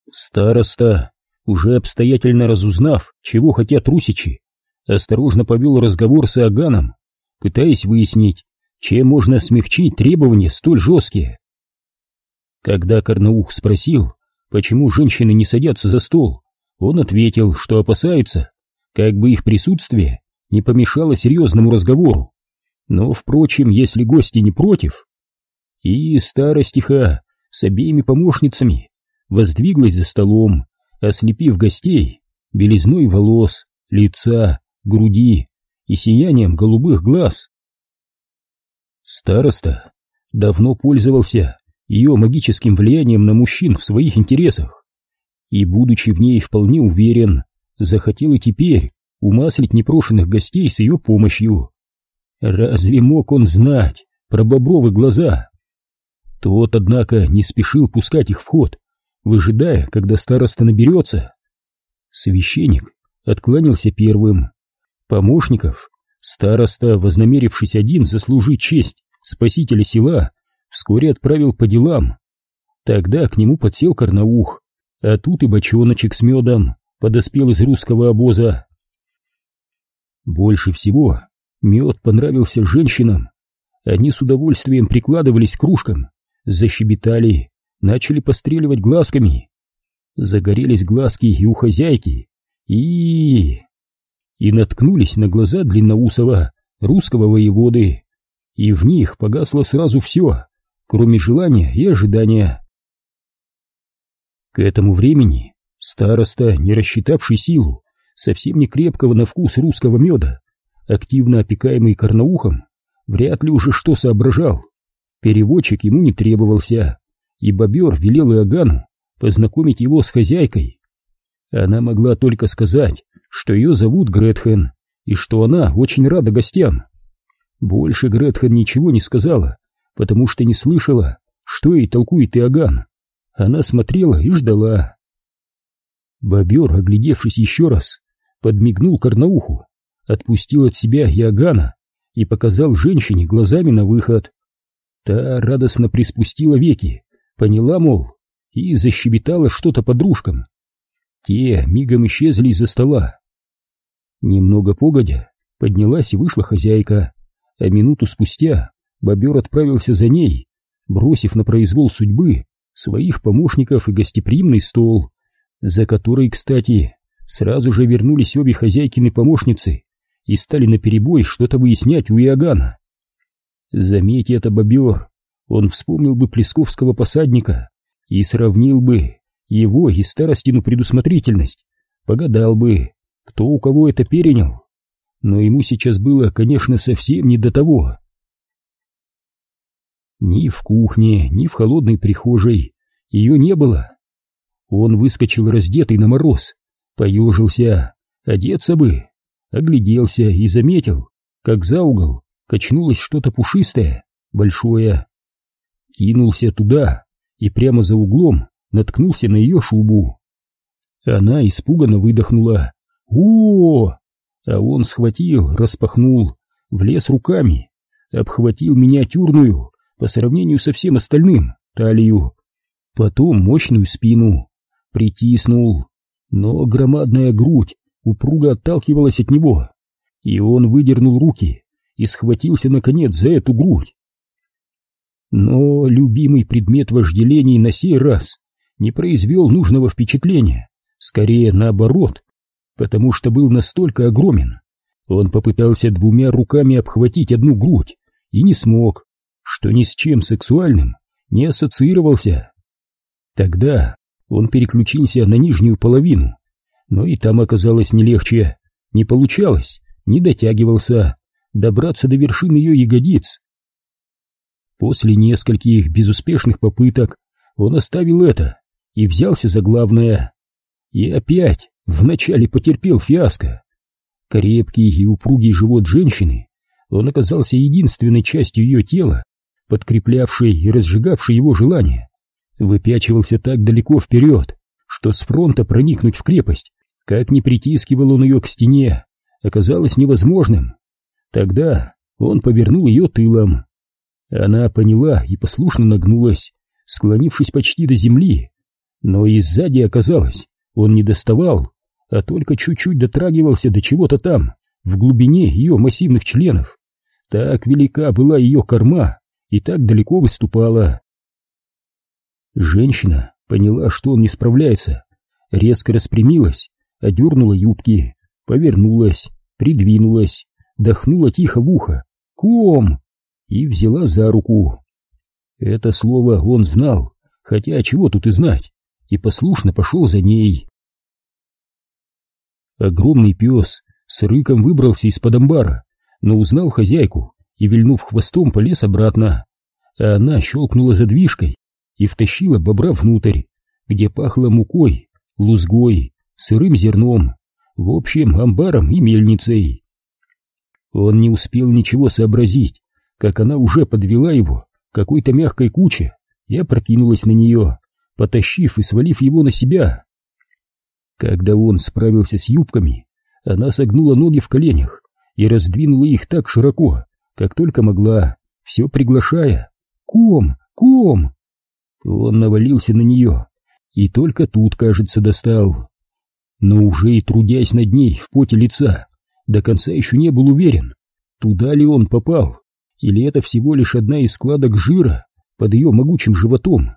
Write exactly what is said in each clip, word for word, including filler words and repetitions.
Староста, уже обстоятельно разузнав, чего хотят русичи, осторожно повел разговор с Иоганном, пытаясь выяснить, чем можно смягчить требования столь жесткие. Когда Карнаух спросил, почему женщины не садятся за стол, он ответил, что опасается, как бы их присутствие не помешало серьезному разговору. Но, впрочем, если гости не против... И старостиха с обеими помощницами воздвиглась за столом, ослепив гостей белизной волос, лица, груди и сиянием голубых глаз. Староста давно пользовался ее магическим влиянием на мужчин в своих интересах и, будучи в ней вполне уверен, захотел и теперь умаслить непрошенных гостей с ее помощью. Разве мог он знать про бобровые глаза? Тот, однако, не спешил пускать их в ход, выжидая, когда староста наберется. Священник откланялся первым. Помощников староста, вознамерившись один заслужить честь спасителя села, вскоре отправил по делам. Тогда к нему подсел Карнаух, а тут и бочоночек с медом подоспел из русского обоза. Больше всего мед понравился женщинам. Они с удовольствием прикладывались к кружкам, защебетали, начали постреливать глазками. Загорелись глазки и у хозяйки, и... и наткнулись на глаза длинноусого русского воеводы, и в них погасло сразу все, кроме желания и ожидания. К этому времени староста, не рассчитавший силу совсем не крепкого на вкус русского меда, активно опекаемый Карнаухом, вряд ли уже что соображал. Переводчик ему не требовался, и бобер велел Иоганну познакомить его с хозяйкой. Она могла только сказать, что ее зовут Гретхен, и что она очень рада гостям. Больше Гретхен ничего не сказала, потому что не слышала, что ей толкует Иоганн. Она смотрела и ждала. Бобер, оглядевшись еще раз, подмигнул Карнауху, отпустил от себя Иоганна и показал женщине глазами на выход. Та радостно приспустила веки, поняла, мол, и защебетала что-то подружкам. Те мигом исчезли из-за стола. Немного погодя, поднялась и вышла хозяйка, а минуту спустя бобер отправился за ней, бросив на произвол судьбы своих помощников и гостеприимный стол, за который, кстати, сразу же вернулись обе хозяйкины помощницы и стали наперебой что-то выяснять у Иоганна. Заметь это, бобер, он вспомнил бы плесковского посадника и сравнил бы его и старостину предусмотрительность, погадал бы, кто у кого это перенял. Но ему сейчас было, конечно, совсем не до того. Ни в кухне, ни в холодной прихожей ее не было. Он выскочил раздетый на мороз, поежился, одеться бы, огляделся и заметил, как за угол качнулось что-то пушистое, большое. Кинулся туда и прямо за углом наткнулся на ее шубу. Она испуганно выдохнула «О!», а он схватил, распахнул, влез руками, обхватил миниатюрную, по сравнению со всем остальным, талию, потом мощную спину, притиснул, но громадная грудь упруго отталкивалась от него, и он выдернул руки и схватился, наконец, за эту грудь. Но любимый предмет вожделений на сей раз не произвел нужного впечатления, скорее наоборот, потому что был настолько огромен. Он попытался двумя руками обхватить одну грудь и не смог, что ни с чем сексуальным не ассоциировался. Тогда он переключился на нижнюю половину, но и там оказалось не легче, не получалось, не дотягивался добраться до вершины ее ягодиц. После нескольких безуспешных попыток он оставил это и взялся за главное. И опять вначале потерпел фиаско. Крепкий и упругий живот женщины, он оказался единственной частью ее тела, подкреплявшей и разжигавшей его желание, выпячивался так далеко вперед, что с фронта проникнуть в крепость, как ни притискивал он ее к стене, оказалось невозможным. Тогда он повернул ее тылом. Она поняла и послушно нагнулась, склонившись почти до земли, Но и сзади оказалось, он не доставал, а только чуть-чуть дотрагивался до чего-то там, в глубине ее массивных членов. Так велика была ее корма и так далеко выступала. Женщина поняла, что он не справляется, резко распрямилась, одернула юбки, повернулась, придвинулась, дохнула тихо в ухо «Ком!» и взяла за руку. Это слово он знал, хотя чего тут и знать, и послушно пошел за ней. Огромный пес с рыком выбрался из-под амбара, но узнал хозяйку и, вильнув хвостом, полез обратно, а она щелкнула задвижкой и втащила бобра внутрь, где пахло мукой, лузгой, сырым зерном, в общем, амбаром и мельницей. Он не успел ничего сообразить, как она уже подвела его к какой-то мягкой куче и опрокинулась на нее, потащив и свалив его на себя. Когда он справился с юбками, она согнула ноги в коленях и раздвинула их так широко, как только могла, все приглашая «Ком! Ком!». Он навалился на нее и только тут, кажется, достал. Но уже и трудясь над ней в поте лица, до конца еще не был уверен, туда ли он попал, или это всего лишь одна из складок жира под ее могучим животом.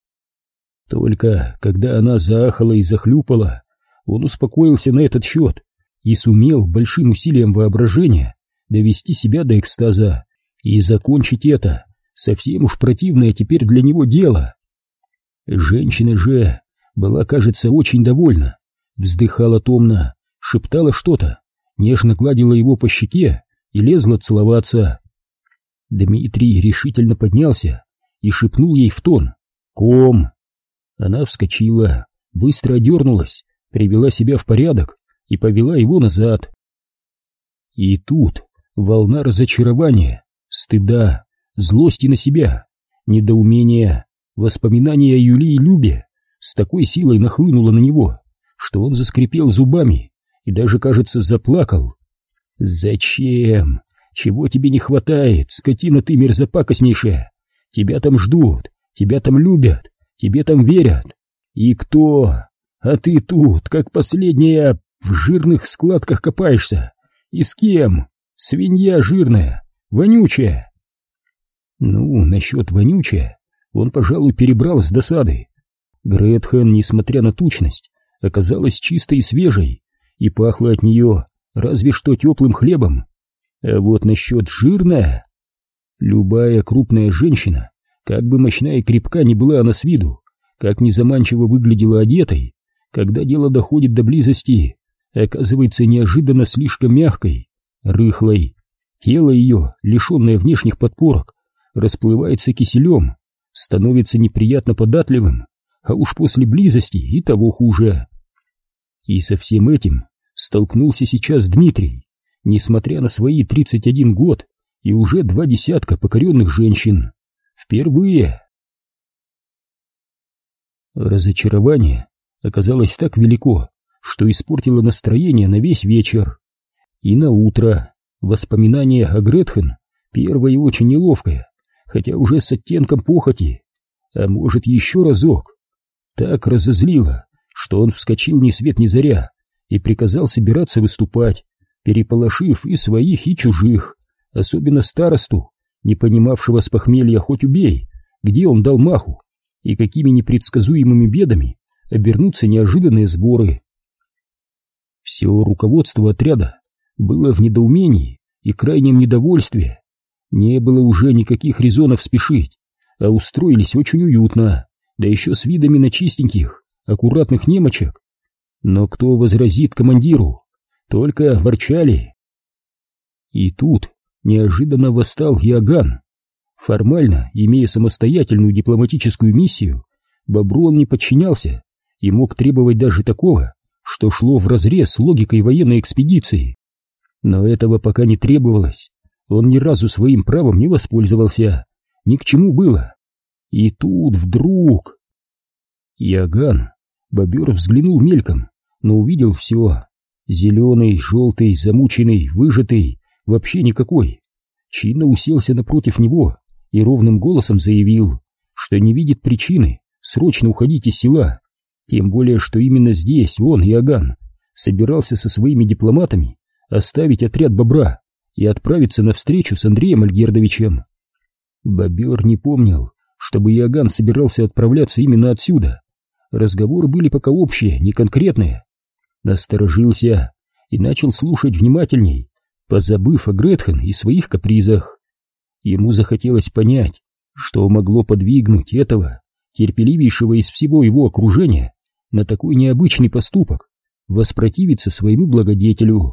Только когда она заахала и захлюпала, он успокоился на этот счет и сумел большим усилием воображения довести себя до экстаза и закончить это совсем уж противное теперь для него дело. Женщина же была, кажется, очень довольна, вздыхала томно, шептала что-то, нежно гладила его по щеке и лезла целоваться. Дмитрий решительно поднялся и шепнул ей в тон «Ком!». Она вскочила, быстро одернулась, привела себя в порядок и повела его назад. И тут волна разочарования, стыда, злости на себя, недоумения, воспоминания о Юлии и Любе с такой силой нахлынуло на него, что он заскрипел зубами и даже, кажется, заплакал. «Зачем? Чего тебе не хватает, скотина ты мерзопакостнейшая? Тебя там ждут, тебя там любят, тебе там верят. И кто? А ты тут, как последняя, в жирных складках копаешься. И с кем? Свинья жирная, вонючая». Ну, насчет вонючая он, пожалуй, перебрал с досады. Гретхен, несмотря на тучность, оказалась чистой и свежей, и пахло от нее разве что теплым хлебом. А вот насчет жирная... Любая крупная женщина, как бы мощна и крепка ни была она с виду, как незаманчиво выглядела одетой, когда дело доходит до близости, оказывается неожиданно слишком мягкой, рыхлой. Тело ее, лишенное внешних подпорок, расплывается киселем, становится неприятно податливым, а уж после близости и того хуже. И со всем этим столкнулся сейчас Дмитрий, несмотря на свои тридцать один год и уже два десятка покоренных женщин. Впервые. Разочарование оказалось так велико, что испортило настроение на весь вечер. И на утро воспоминание о Гретхен, первое и очень неловкое, хотя уже с оттенком похоти, а может еще разок, так разозлило, что он вскочил ни свет ни заря и приказал собираться выступать, переполошив и своих, и чужих, особенно старосту, не понимавшего с похмелья хоть убей, где он дал маху и какими непредсказуемыми бедами обернутся неожиданные сборы. Все руководство отряда было в недоумении и крайнем недовольстве. Не было уже никаких резонов спешить, а устроились очень уютно, да еще с видами на чистеньких, аккуратных немочек. Но кто возразит командиру? Только ворчали. И тут неожиданно восстал Иоганн. Формально, имея самостоятельную дипломатическую миссию, Бобру он не подчинялся и мог требовать даже такого, что шло вразрез с логикой военной экспедиции. Но этого пока не требовалось. Он ни разу своим правом не воспользовался. Ни к чему было. И тут вдруг... Иоганн, бобер взглянул мельком, но увидел все. Зеленый, желтый, замученный, выжатый, вообще никакой. Чинно уселся напротив него и ровным голосом заявил, что не видит причины срочно уходить из села Тем более, что именно здесь он, Иоганн, собирался со своими дипломатами оставить отряд Бобра и отправиться на встречу с Андреем Альгердовичем. Бобер не помнил, чтобы Иоганн собирался отправляться именно отсюда. Разговоры были пока общие, не конкретные. Насторожился и начал слушать внимательней, позабыв о Гретхен и своих капризах. Ему захотелось понять, что могло подвигнуть этого, терпеливейшего из всего его окружения, на такой необычный поступок, воспротивиться своему благодетелю.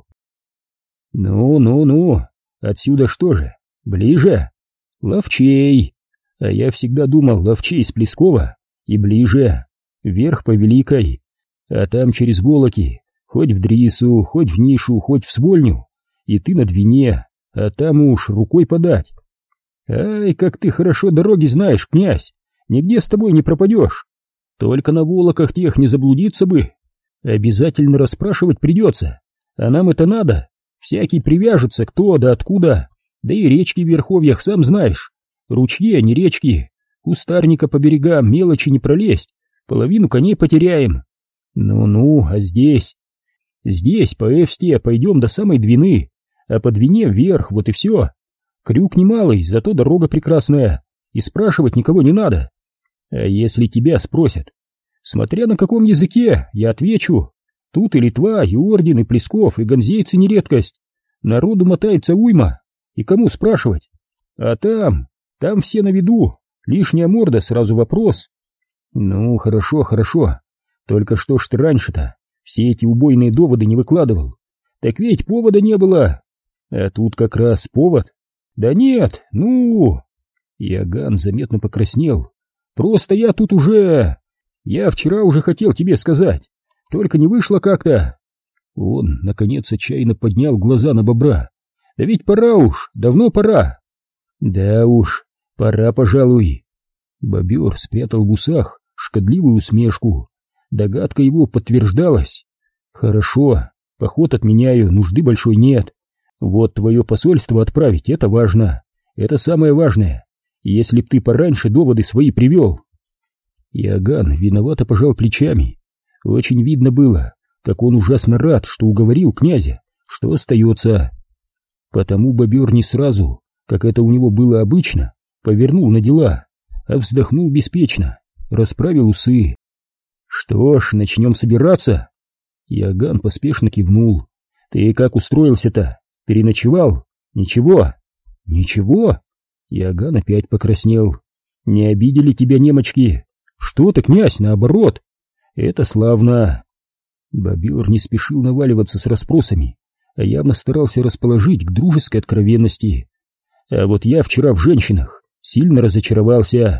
«Ну-ну-ну, отсюда что же, ближе? Ловчей! А я всегда думал, ловчей с Плескова и ближе, вверх по Великой, а там через Волоки, хоть в Дрису, хоть в Нишу, хоть в Свольню, и ты на Двине, а там уж рукой подать. Ай, как ты хорошо дороги знаешь, князь, нигде с тобой не пропадешь. Только на Волоках тех не заблудиться бы. Обязательно расспрашивать придется, а нам это надо. Всякий привяжется, кто да откуда, да и речки в верховьях, сам знаешь. Ручьи, а не речки, кустарника по берегам, мелочи не пролезть, половину коней потеряем. Ну-ну, а здесь? Здесь по Эвсте пойдем до самой Двины, а по Двине вверх, вот и все. Крюк немалый, зато дорога прекрасная, и спрашивать никого не надо. А если тебя спросят, смотря на каком языке, я отвечу. Тут и Литва, и Орден, и Плесков, и ганзейцы не редкость. Народу мотается уйма, и кому спрашивать? А там, там все на виду, лишняя морда, сразу вопрос. Ну, хорошо, хорошо, только что ж ты раньше-то все эти убойные доводы не выкладывал? Так ведь повода не было. А тут как раз повод. Да нет, ну... Иоганн заметно покраснел. Просто я тут уже... Я вчера уже хотел тебе сказать, только не вышло как-то. Он, наконец, отчаянно поднял глаза на Бобра. Да ведь пора уж, давно пора. Да уж, пора, пожалуй. Бобер спрятал в усах шкодливую усмешку. Догадка его подтверждалась. Хорошо, поход отменяю, нужды большой нет. Вот твое посольство отправить, это важно. Это самое важное. Если б ты пораньше доводы свои привел. Иоганн виновато пожал плечами. Очень видно было, как он ужасно рад, что уговорил князя, что остается. Потому Бобер не сразу, как это у него было обычно, повернул на дела, а вздохнул беспечно, расправил усы. Что ж, начнем собираться? Иоганн поспешно кивнул. Ты как устроился-то? Переночевал? Ничего? Ничего? Иоганн опять покраснел. Не обидели тебя немочки? Что ты, князь, наоборот? Это славно. Бобер не спешил наваливаться с расспросами, а явно старался расположить к дружеской откровенности. А вот я вчера в женщинах сильно разочаровался.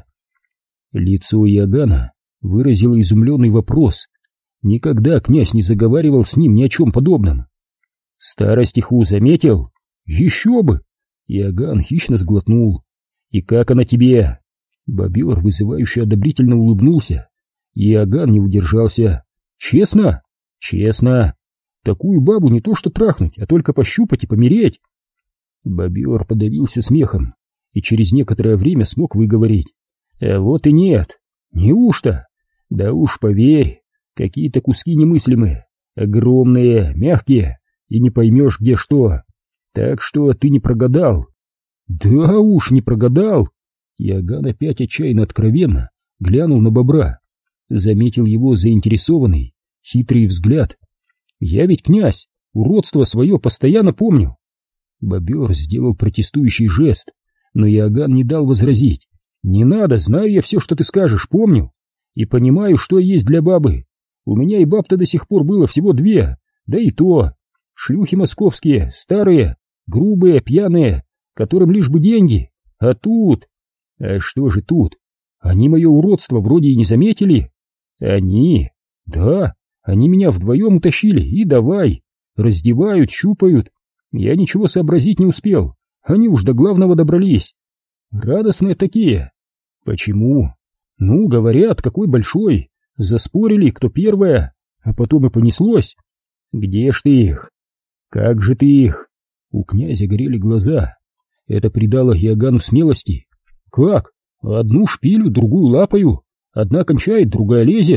Лицо Иоганна выразило изумленный вопрос. Никогда князь не заговаривал с ним ни о чем подобном. Старостиху заметил? Еще бы! Иоганн хищно сглотнул. И как она тебе? Бобер вызывающе одобрительно улыбнулся. Иоганн не удержался. Честно? Честно. Такую бабу не то что трахнуть, а только пощупать и помереть. Бобер подавился смехом и через некоторое время смог выговорить. А вот и нет. Неужто? Да уж поверь, какие-то куски немыслимые, огромные, мягкие, и не поймешь где что. Так что ты не прогадал. Да уж не прогадал. Иоганн опять отчаянно откровенно глянул на Бобра, заметил его заинтересованный, хитрый взгляд. Я ведь, князь, уродство свое постоянно помню. Бобер сделал протестующий жест, но Иоганн не дал возразить. Не надо, знаю я все, что ты скажешь, помню. И понимаю, что есть для бабы. У меня и баб-то до сих пор было всего две, да и то. Шлюхи московские, старые, грубые, пьяные, которым лишь бы деньги. А тут... А что же тут? Они мое уродство вроде и не заметили. Они? Да, они меня вдвоем утащили, и давай. Раздевают, щупают. Я ничего сообразить не успел. Они уж до главного добрались. Радостные такие. Почему? Ну, говорят, какой большой. Заспорили, кто первая. А потом и понеслось. Где ж ты их? Как же ты их? У князя горели глаза. Это придало Иоганну смелости. Как? Одну шпилю, другую лапаю. Одна кончает, другая лезет.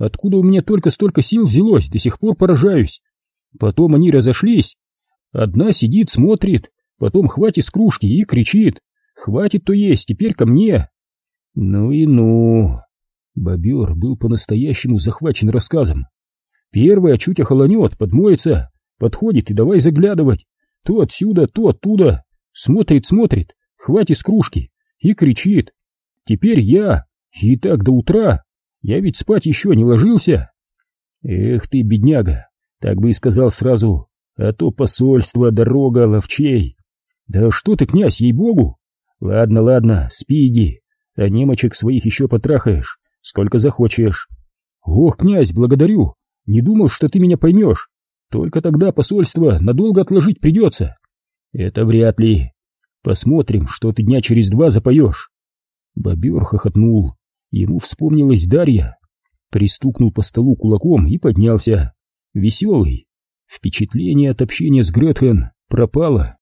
Откуда у меня только столько сил взялось, до сих пор поражаюсь. Потом они разошлись. Одна сидит, смотрит, потом хватит с кружки и кричит: «Хватит, то есть, теперь ко мне!» Ну и ну! Бобер был по-настоящему захвачен рассказом. Первая чуть охолонет, подмоется, подходит и давай заглядывать. То отсюда, то оттуда. Смотрит, смотрит, хватит с кружки и кричит: «Теперь я! И так до утра! Я ведь спать еще не ложился!» Эх ты, бедняга, так бы и сказал сразу, а то посольство, дорога, ловчей. Да что ты, князь, ей-богу! Ладно, ладно, спи, иди, а немочек своих еще потрахаешь, сколько захочешь. Ох, князь, благодарю, не думал, что ты меня поймешь. Только тогда посольство надолго отложить придется. Это вряд ли. Посмотрим, что ты дня через два запоешь. Бобер хохотнул. Ему вспомнилась Дарья. Пристукнул по столу кулаком и поднялся. Веселый. Впечатление от общения с Гретхен пропало.